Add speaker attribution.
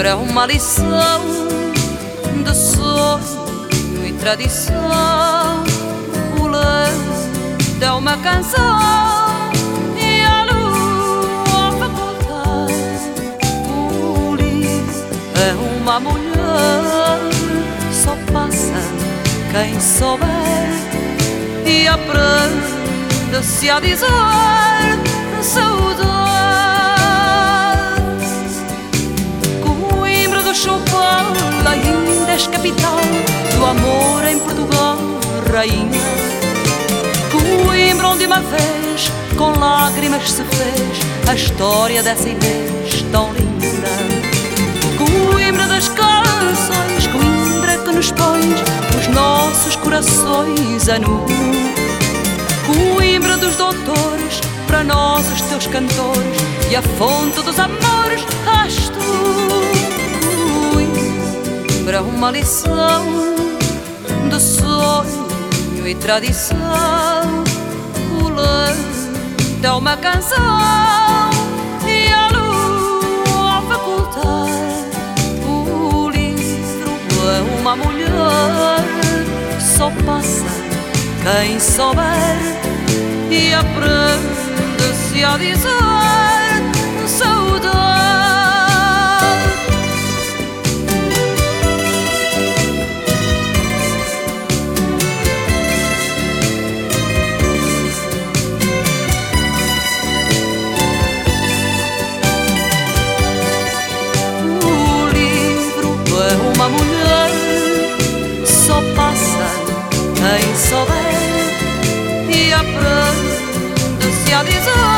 Speaker 1: lembra uma lição de sonho e tradição. O leite é uma canção e a lua facultar. O livro é uma mulher, só passa quem souber e aprende-se a dizer saudade. Coimbra do Choupal ainda és capital do amor em Portugal, rainha. Coimbra onde uma vez com lágrimas se fez a história dessa Inês tão linda. Coimbra das canções, Coimbra que nos pões os nossos corações a nu. Coimbra dos doutores, para nós os teus cantores, e a fonte dos amores és tu. Coimbra uma lição de sonho e tradição. O leite é uma canção e a lua a facultar. O livro é uma mulher, só passa quem souber e aprende-se a dizer saudade. O livro é uma mulher, só passa quem souber e aprende-se a dizer